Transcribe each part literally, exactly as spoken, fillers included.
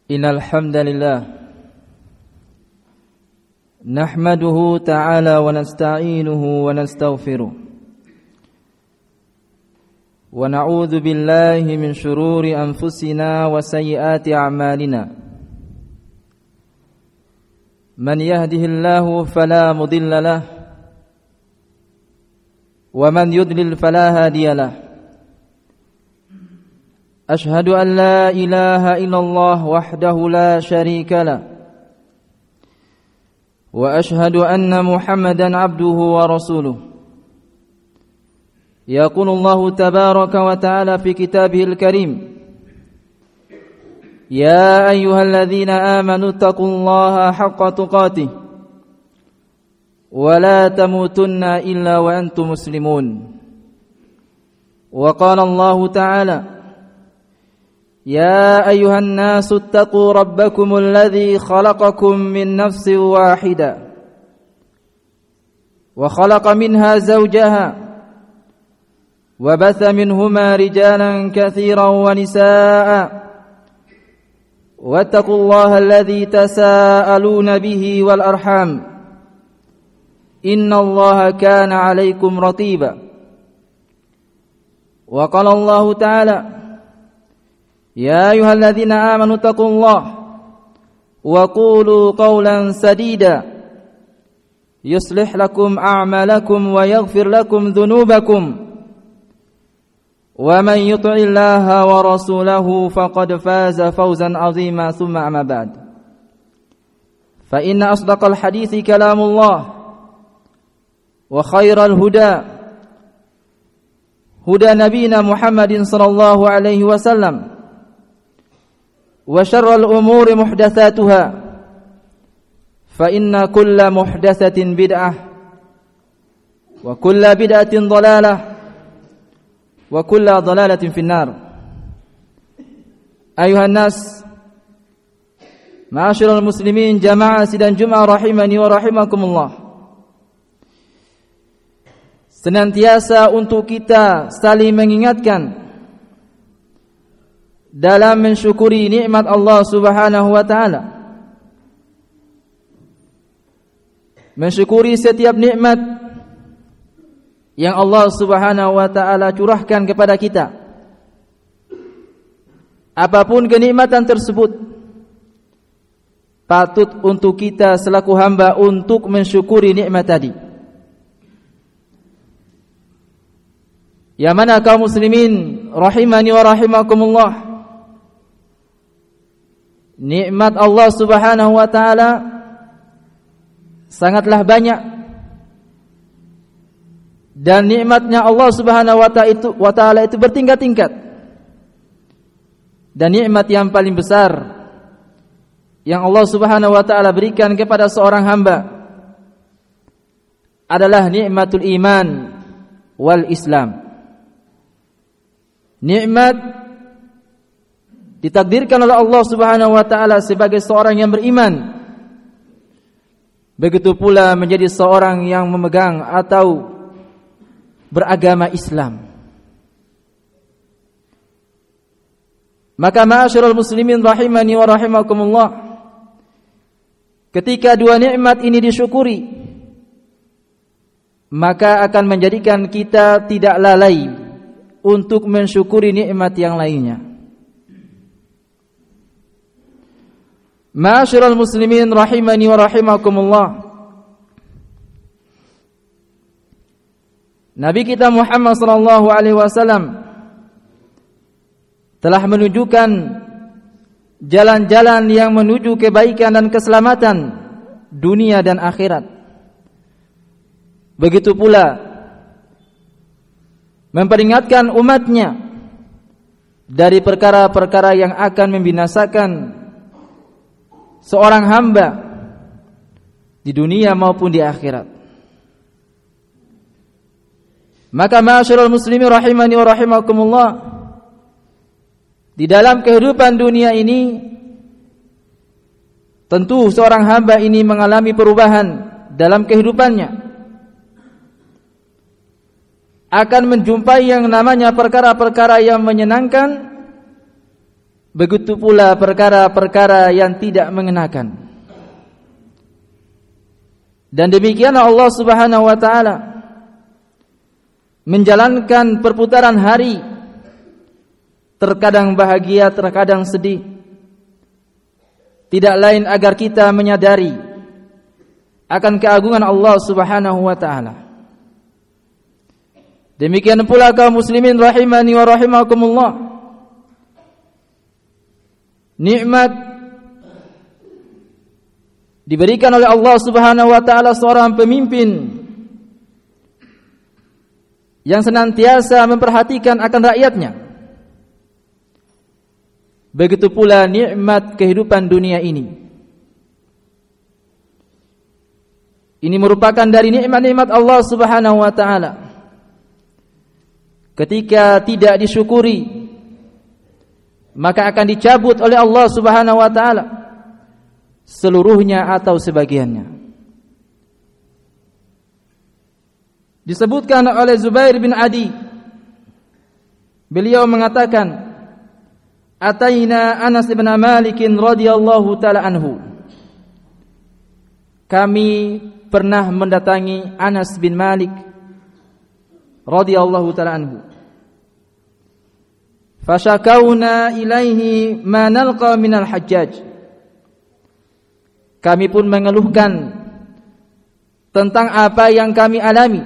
Innal hamdalillah nahmaduhu ta'ala wa nasta'inuhu wa nastaghfiruh wa na'udzu billahi min shururi anfusina wa sayyiati a'malina. Man yahdihillahu fala mudilla lahu wa man yudlil fala hadiya lahu. أشهد أن لا إله إلا الله وحده لا شريك له وأشهد أن محمدا عبده ورسوله. يقول الله تبارك وتعالى في كتابه الكريم: يا أيها الذين آمنوا اتقوا الله حق تقاته ولا تموتن إلا وأنتم مسلمون. وقال الله تعالى: يا أيها الناس اتقوا ربكم الذي خلقكم من نفس واحدة وخلق منها زوجها وبث منهما رجالا كثيرا ونساء واتقوا الله الذي تساءلون به والأرحام إن الله كان عليكم رقيبا. وقال الله تعالى: يا أيها الذين آمنوا اتقوا الله وقولوا قولا سديدا يصلح لكم أعمالكم ويغفر لكم ذنوبكم ومن يطع الله ورسوله فقد فاز فوزا عظيما. ثم أما بعد، فإن أصدق الحديث كلام الله وخير الهدى هدى نبينا محمد صلى الله عليه وسلم وشر الأمور محدثاتها فإن كل محدثة بدعة وكل بدعة ضلالة وكل ضلالة في النار. أيها الناس معاشر المسلمين جماعة sidang Jumat rahimani wa rahimakumullah. Senantiasa untuk kita saling mengingatkan dalam mensyukuri nikmat Allah Subhanahu wa taala. Mensyukuri setiap nikmat yang Allah Subhanahu wa taala curahkan kepada kita. Apapun kenikmatan tersebut, patut untuk kita selaku hamba untuk mensyukuri nikmat tadi. Ya mana kaum muslimin rahimani wa rahimakumullah, nikmat Allah Subhanahu wa taala sangatlah banyak, dan nikmatnya Allah Subhanahu wa taala itu wa taala itu bertingkat-tingkat. Dan nikmat yang paling besar yang Allah Subhanahu wa taala berikan kepada seorang hamba adalah nikmatul iman wal Islam. Nikmat ditakdirkan oleh Allah Subhanahu wa taala sebagai seorang yang beriman. Begitu pula menjadi seorang yang memegang atau beragama Islam. Maka ma'asyiral muslimin rahimani wa rahimakumullah, ketika dua nikmat ini disyukuri, maka akan menjadikan kita tidak lalai untuk mensyukuri nikmat yang lainnya. Ma'asyiral muslimin rahimani wa rahimakumullah, Nabi kita Muhammad sallallahu alaihi wasallam telah menunjukkan jalan-jalan yang menuju kebaikan dan keselamatan dunia dan akhirat. Begitu pula memperingatkan umatnya dari perkara-perkara yang akan membinasakan seorang hamba di dunia maupun di akhirat. Maka ma'asyiral muslimin rahimani wa rahimakumullah, di dalam kehidupan dunia ini tentu seorang hamba ini mengalami perubahan dalam kehidupannya. Akan menjumpai yang namanya perkara-perkara yang menyenangkan, begitu pula perkara-perkara yang tidak mengenakan. Dan demikian Allah Subhanahu wa taala menjalankan perputaran hari, terkadang bahagia, terkadang sedih, tidak lain agar kita menyadari akan keagungan Allah Subhanahu wa taala. Demikian pula kaum muslimin rahimani wa rahimakumullah, nikmat diberikan oleh Allah Subhanahu wa taala seorang pemimpin yang senantiasa memperhatikan akan rakyatnya. Begitu pula nikmat kehidupan dunia ini. Ini merupakan dari nikmat-nikmat Allah Subhanahu wa taala. Ketika tidak disyukuri, maka akan dicabut oleh Allah Subhanahu wa taala seluruhnya atau sebagiannya. Disebutkan oleh Zubair bin Adi, beliau mengatakan, Ataina Anas bin Malik radhiyallahu taala anhu. Kami pernah mendatangi Anas bin Malik radhiyallahu taala anhu. Fashakawna ilaihi ma nalqa minal hajjaj. Kami pun mengeluhkan tentang apa yang kami alami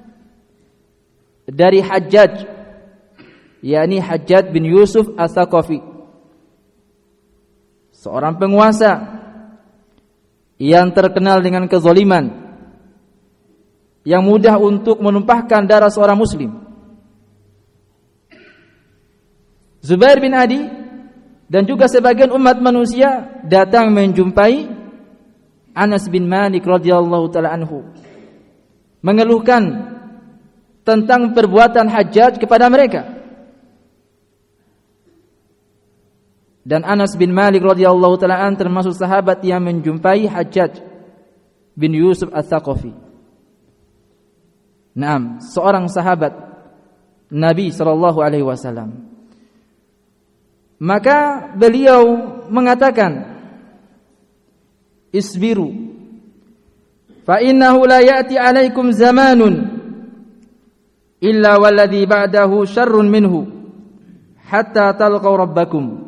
dari Hajjaj, yakni Hajjaj bin Yusuf As-Saqafi, seorang penguasa yang terkenal dengan kezaliman, yang mudah untuk menumpahkan darah seorang muslim. Zubair bin Adi dan juga sebagian umat manusia datang menjumpai Anas bin Malik radhiyallahu taala anhu, mengeluhkan tentang perbuatan Hajjaj kepada mereka. Dan Anas bin Malik radhiyallahu taala an termasuk sahabat yang menjumpai Hajjaj bin Yusuf As-Saqafi. Naam, seorang sahabat Nabi sallallahu alaihi wasallam. Maka beliau mengatakan, Isbiru fa innahu la ya'ti 'alaikum zamanun illa walladhi ba'dahu syarrun minhu hatta talqaw rabbakum.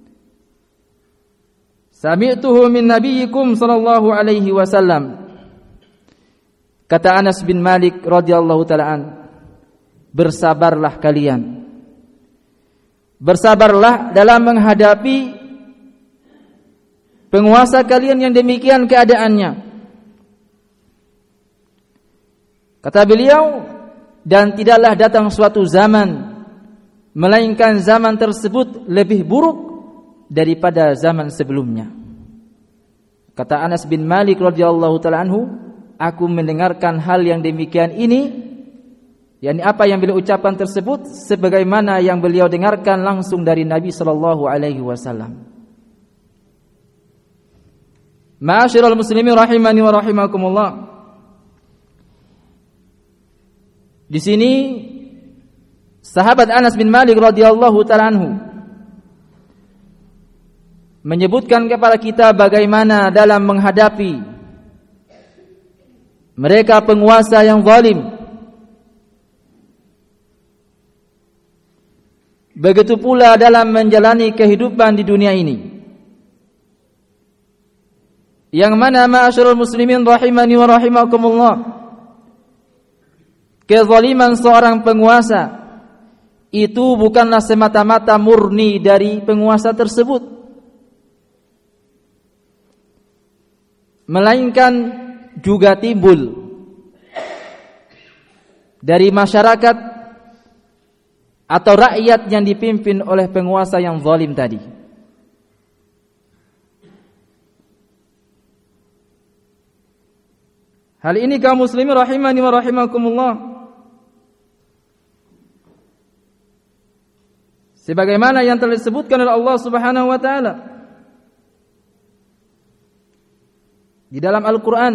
Sami'tuhu min nabiyyikum sallallahu alaihi wasallam. Kata Anas bin Malik radhiyallahu taala an, bersabarlah kalian. Bersabarlah dalam menghadapi penguasa kalian yang demikian keadaannya. Kata beliau, dan tidaklah datang suatu zaman melainkan zaman tersebut lebih buruk daripada zaman sebelumnya. Kata Anas bin Malik radhiyallahu taala anhu, aku mendengarkan hal yang demikian ini, yakni apa yang beliau ucapkan tersebut sebagaimana yang beliau dengarkan langsung dari Nabi sallallahu alaihi wasallam. Ma'asyiral muslimin rahimani wa rahimakumullah. Di sini sahabat Anas bin Malik radhiyallahu taala anhu menyebutkan kepada kita bagaimana dalam menghadapi mereka penguasa yang zalim. Begitu pula dalam menjalani kehidupan di dunia ini, yang mana ma'asyiral muslimin rahimani wa rahimakumullah, kezaliman seorang penguasa itu bukanlah semata-mata murni dari penguasa tersebut, melainkan juga timbul dari masyarakat atau rakyat yang dipimpin oleh penguasa yang zalim tadi. Hal ini kaum muslimin rahimani wa rahimakumullah, sebagaimana yang telah disebutkan oleh Allah Subhanahu wa taala di dalam Al-Qur'an,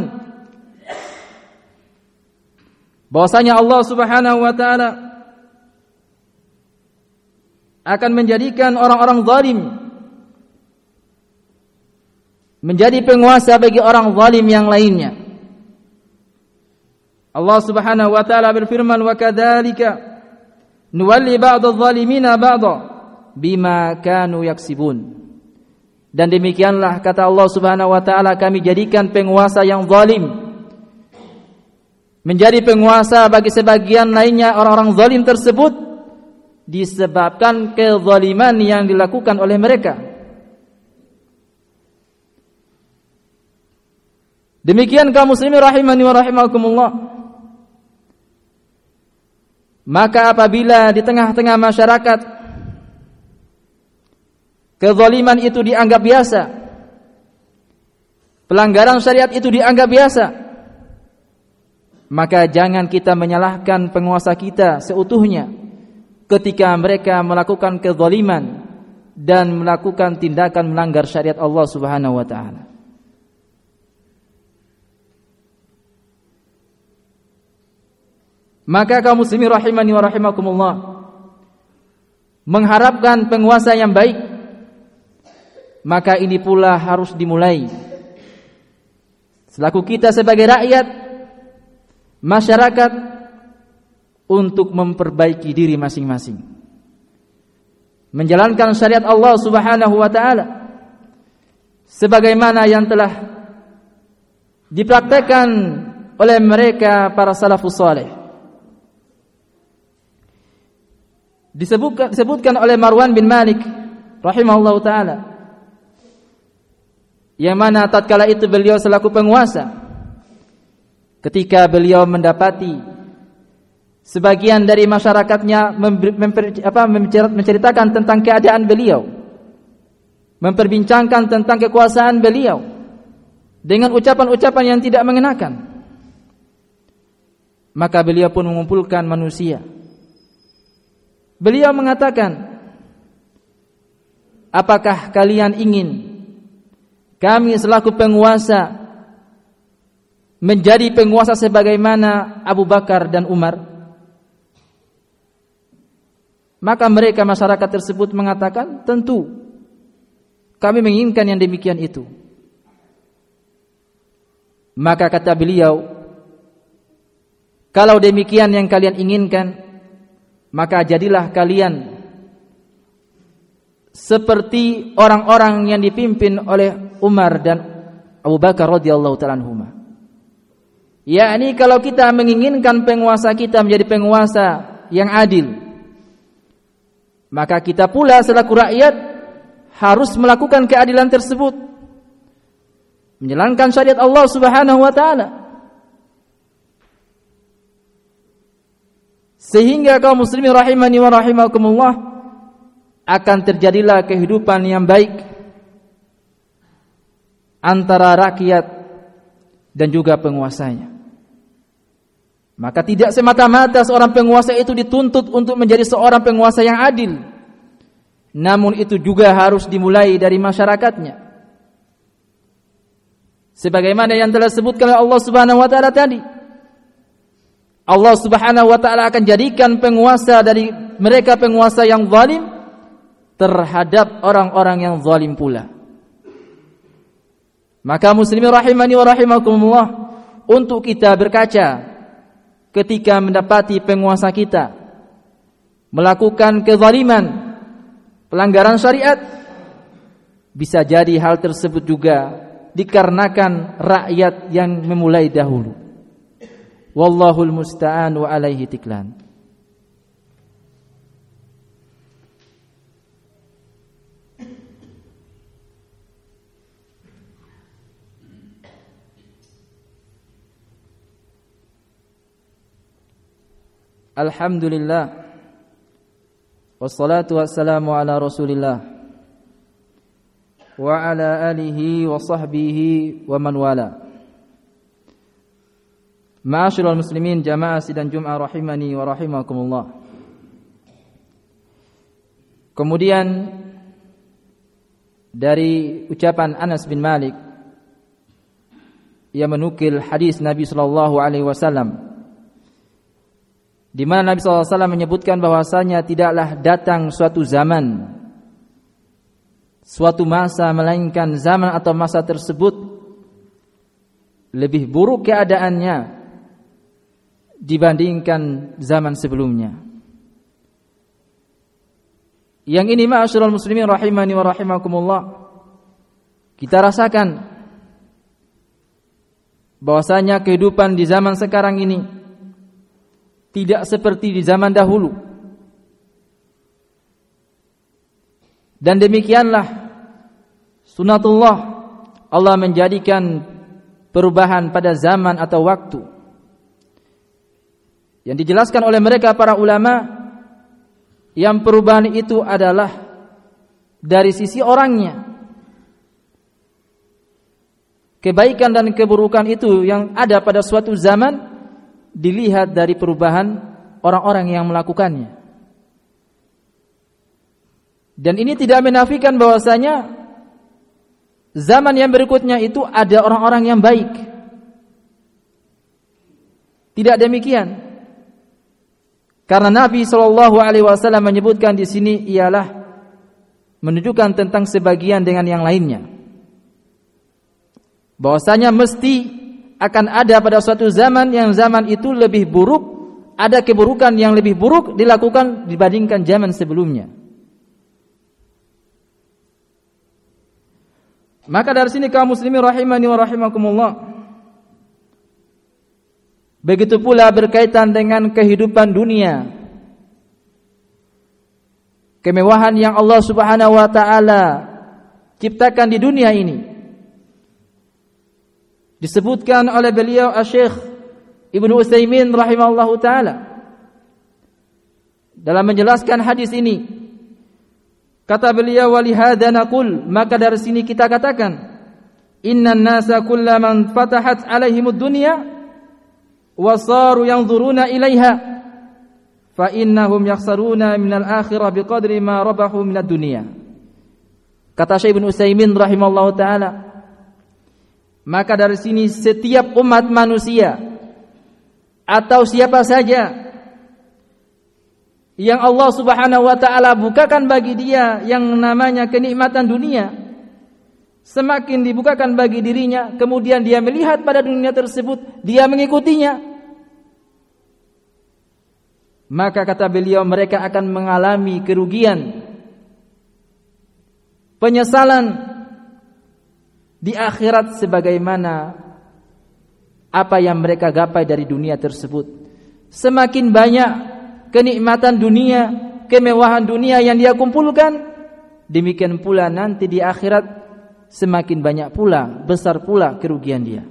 bahwasanya Allah Subhanahu wa taala akan menjadikan orang-orang zalim menjadi penguasa bagi orang zalim yang lainnya. Allah Subhanahu wa taala berfirman, "Wa kadzalika nuwalli ba'dadh zalimina ba'dha bima kanu yaksibun." Dan demikianlah kata Allah Subhanahu wa taala, kami jadikan penguasa yang zalim menjadi penguasa bagi sebagian lainnya orang-orang zalim tersebut disebabkan kezaliman yang dilakukan oleh mereka. Demikian kaum muslimin rahimani wa rahimakumullah. Maka apabila di tengah-tengah masyarakat kezaliman itu dianggap biasa, pelanggaran syariat itu dianggap biasa, maka jangan kita menyalahkan penguasa kita seutuhnya ketika mereka melakukan kezaliman dan melakukan tindakan melanggar syariat Allah Subhanahu wa taala. Maka kaum muslimin rahimani wa rahimakumullah, mengharapkan penguasa yang baik, maka ini pula harus dimulai selaku kita sebagai rakyat, masyarakat, untuk memperbaiki diri masing-masing, menjalankan syariat Allah Subhanahu wa taala sebagaimana yang telah dipraktekkan oleh mereka para salafus saleh. Disebutkan, disebutkan oleh Marwan bin Malik rahimahullahu taala, yang mana tatkala itu beliau selaku penguasa, ketika beliau mendapati sebagian dari masyarakatnya member, memper, apa, menceritakan tentang keadaan beliau, memperbincangkan tentang kekuasaan beliau dengan ucapan-ucapan yang tidak mengenakan, maka beliau pun mengumpulkan manusia. Beliau mengatakan, apakah kalian ingin kami selaku penguasa menjadi penguasa sebagaimana Abu Bakar dan Umar? Maka mereka masyarakat tersebut mengatakan, tentu kami menginginkan yang demikian itu. Maka kata beliau, kalau demikian yang kalian inginkan, maka jadilah kalian seperti orang-orang yang dipimpin oleh Umar dan Abu Bakar radhiyallahu ta'ala anhuma. Yakni kalau kita menginginkan penguasa kita menjadi penguasa yang adil, maka kita pula selaku rakyat harus melakukan keadilan tersebut, menjalankan syariat Allah Subhanahu wa taala, sehingga kaum muslimin rahimani wa rahimakumullah akan terjadilah kehidupan yang baik antara rakyat dan juga penguasanya. Maka tidak semata-mata seorang penguasa itu dituntut untuk menjadi seorang penguasa yang adil, namun itu juga harus dimulai dari masyarakatnya, sebagaimana yang telah disebutkan oleh Allah Subhanahu wa taala tadi. Allah Subhanahu wa taala akan jadikan penguasa dari mereka penguasa yang zalim terhadap orang-orang yang zalim pula. Maka muslimin rahimani wa rahimakumullah, untuk kita berkaca ketika mendapati penguasa kita melakukan kezaliman, pelanggaran syariat, bisa jadi hal tersebut juga dikarenakan rakyat yang memulai dahulu. Wallahul musta'an wa alaihi tiklan. Alhamdulillah, wassalatu wassalamu ala Rasulillah wa ala alihi wa sahbihi wa man wala. Ma'asyiral muslimin jamaah sidang Jumat rahimani wa rahimakumullah. Kemudian dari ucapan Anas bin Malik yang menukil hadis Nabi sallallahu alaihi wasallam, di mana Nabi sallallahu alaihi wasallam menyebutkan bahwasanya tidaklah datang suatu zaman suatu masa melainkan zaman atau masa tersebut lebih buruk keadaannya dibandingkan zaman sebelumnya. Yang ini ma'asyiral muslimin rahimani wa rahimakumullah, kita rasakan bahwasanya kehidupan di zaman sekarang ini tidak seperti di zaman dahulu. Dan demikianlah sunatullah, Allah menjadikan perubahan pada zaman atau waktu. Yang dijelaskan oleh mereka para ulama, yang perubahan itu adalah dari sisi orangnya. Kebaikan dan keburukan itu yang ada pada suatu zaman dilihat dari perubahan orang-orang yang melakukannya. Dan ini tidak menafikan bahwasanya zaman yang berikutnya itu ada orang-orang yang baik. Tidak demikian. Karena Nabi shallallahu alaihi wasallam menyebutkan di sini ialah menunjukkan tentang sebagian dengan yang lainnya. Bahwasanya mesti akan ada pada suatu zaman yang zaman itu lebih buruk, ada keburukan yang lebih buruk dilakukan dibandingkan zaman sebelumnya. Maka dari sini kaum muslimin rahimani wa rahimakumullah, begitu pula berkaitan dengan kehidupan dunia, kemewahan yang Allah Subhanahu wa taala ciptakan di dunia ini. Disebutkan oleh beliau Asy-Syaikh Ibnu Utsaimin rahimahullahu taala dalam menjelaskan hadis ini. Kata beliau, wa lihadza naqul, maka dari sini kita katakan, innan nasa kullaman fatahat alaihimud dunya wa saru yanzuruna ilaiha fa innahum yakhsaruna minal akhirah biqadri ma rabahu minad dunya. Kata Syekh Ibnu Utsaimin rahimahullahu taala, maka dari sini setiap umat manusia atau siapa saja yang Allah Subhanahu wa taala bukakan bagi dia yang namanya kenikmatan dunia, semakin dibukakan bagi dirinya, kemudian dia melihat pada dunia tersebut, dia mengikutinya, maka kata beliau mereka akan mengalami kerugian, penyesalan di akhirat sebagaimana apa yang mereka gapai dari dunia tersebut. Semakin banyak kenikmatan dunia, kemewahan dunia yang dia kumpulkan, demikian pula nanti di akhirat semakin banyak pula, besar pula kerugian dia.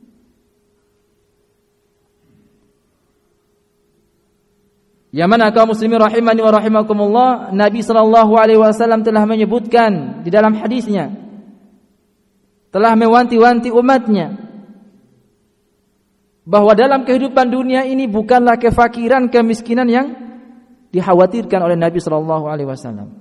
Yang mana kaum muslimin rahimani wa rahimakumullah, Nabi sallallahu alaihi wasallam telah menyebutkan di dalam hadisnya, telah mewanti-wanti umatnya bahwa dalam kehidupan dunia ini bukanlah kefakiran, kemiskinan yang dikhawatirkan oleh Nabi sallallahu alaihi wasallam.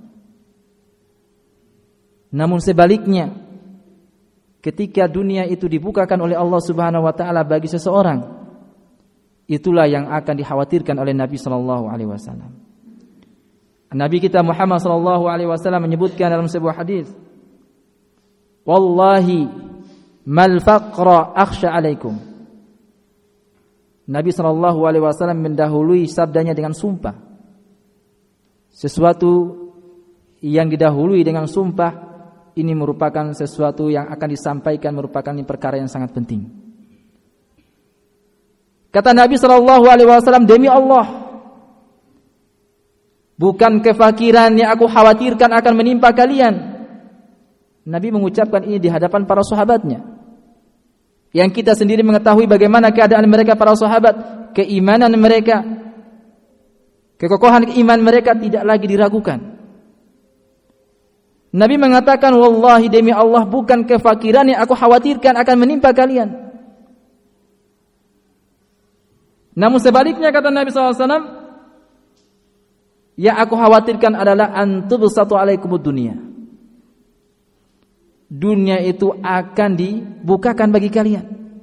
Namun sebaliknya, ketika dunia itu dibukakan oleh Allah Subhanahu wa taala bagi seseorang, itulah yang akan dikhawatirkan oleh Nabi sallallahu alaihi wasallam. Nabi kita Muhammad sallallahu alaihi wasallam menyebutkan dalam sebuah hadis, wallahi mal faqra akhsha alaikum. Nabi sallallahu alaihi wasallam mendahului sabdanya dengan sumpah. Sesuatu yang didahului dengan sumpah ini merupakan sesuatu yang akan disampaikan, merupakan perkara yang sangat penting. Kata Nabi sallallahu alaihi wasallam, demi Allah, bukan kefakiran yang aku khawatirkan akan menimpa kalian. Nabi mengucapkan ini di hadapan para sahabatnya, yang kita sendiri mengetahui bagaimana keadaan mereka para sahabat, keimanan mereka, kekokohan iman mereka tidak lagi diragukan. Nabi mengatakan, wallahi demi Allah, bukan kefakiran yang aku khawatirkan akan menimpa kalian. Namun sebaliknya kata Nabi sallallahu alaihi wasallam, yang aku khawatirkan adalah antubsatu alaikumud dunia. Dunia itu akan dibukakan bagi kalian.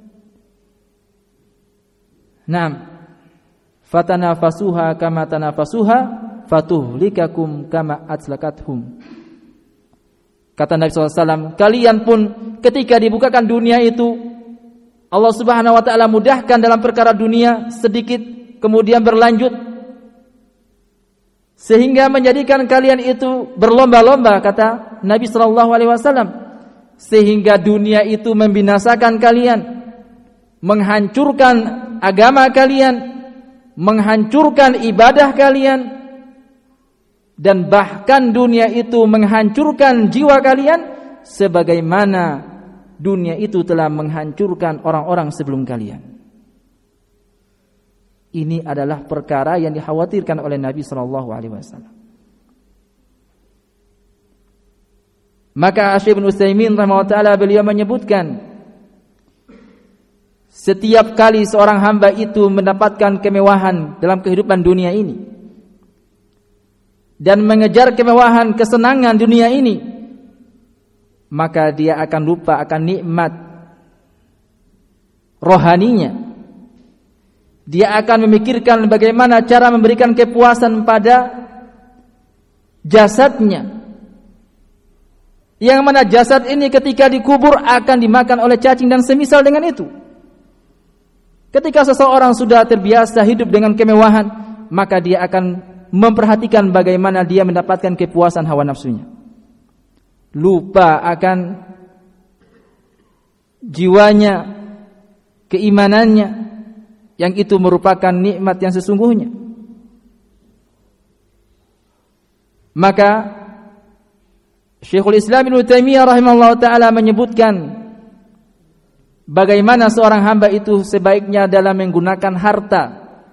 Naam, fatanafasuha kama tanafasuha fatuhlikakum kama atslakathum. Kata Nabi sallallahu alaihi wasallam, kalian pun ketika dibukakan dunia itu, Allah Subhanahu wa taala mudahkan dalam perkara dunia sedikit kemudian berlanjut sehingga menjadikan kalian itu berlomba-lomba, kata Nabi sallallahu alaihi wasallam, sehingga dunia itu membinasakan kalian, menghancurkan agama kalian, menghancurkan ibadah kalian, dan bahkan dunia itu menghancurkan jiwa kalian sebagaimana dunia itu telah menghancurkan orang-orang sebelum kalian. Ini adalah perkara yang dikhawatirkan oleh Nabi sallallahu alaihi wasallam. Maka Syekh Ibnu Utsaimin rahimahullah taala beliau menyebutkan, setiap kali seorang hamba itu mendapatkan kemewahan dalam kehidupan dunia ini dan mengejar kemewahan kesenangan dunia ini, maka dia akan lupa akan nikmat rohaninya. Dia akan memikirkan bagaimana cara memberikan kepuasan pada jasadnya, yang mana jasad ini ketika dikubur akan dimakan oleh cacing dan semisal dengan itu. Ketika seseorang sudah terbiasa hidup dengan kemewahan, maka dia akan memperhatikan bagaimana dia mendapatkan kepuasan hawa nafsunya. Lupa akan jiwanya, keimanannya, yang itu merupakan nikmat yang sesungguhnya. Maka Syekhul Islam Ibnu Taimiyah rahimahullah taala menyebutkan bagaimana seorang hamba itu sebaiknya dalam menggunakan harta.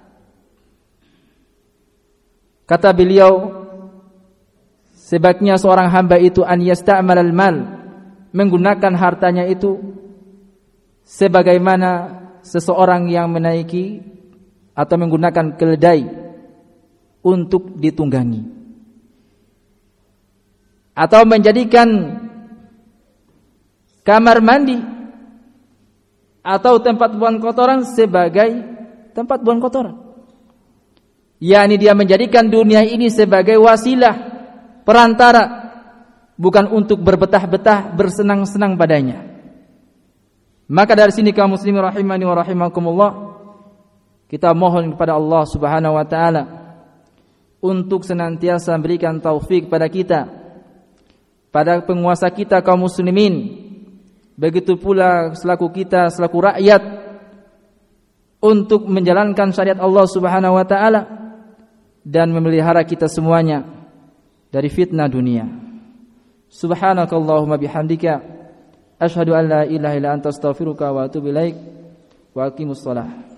Kata beliau, sebaiknya seorang hamba itu an yasta'mal al-mal, menggunakan hartanya itu sebagaimana seseorang yang menaiki atau menggunakan keledai untuk ditunggangi, atau menjadikan kamar mandi atau tempat buang kotoran sebagai tempat buang kotoran. yakni dia menjadikan dunia ini sebagai wasilah, perantara, bukan untuk berbetah-betah, bersenang-senang padanya. Maka dari sini kaum muslimin rahimani wa rahimakumullah, kita mohon kepada Allah Subhanahu wa taala untuk senantiasa berikan taufik pada kita, pada penguasa kita kaum muslimin, begitu pula selaku kita selaku rakyat, untuk menjalankan syariat Allah Subhanahu wa taala dan memelihara kita semuanya dari fitnah dunia. Subhanakallahumma bihamdika asyhadu an la ilaha illa anta astaghfiruka wa atubu ilaik wa aqimus shalah.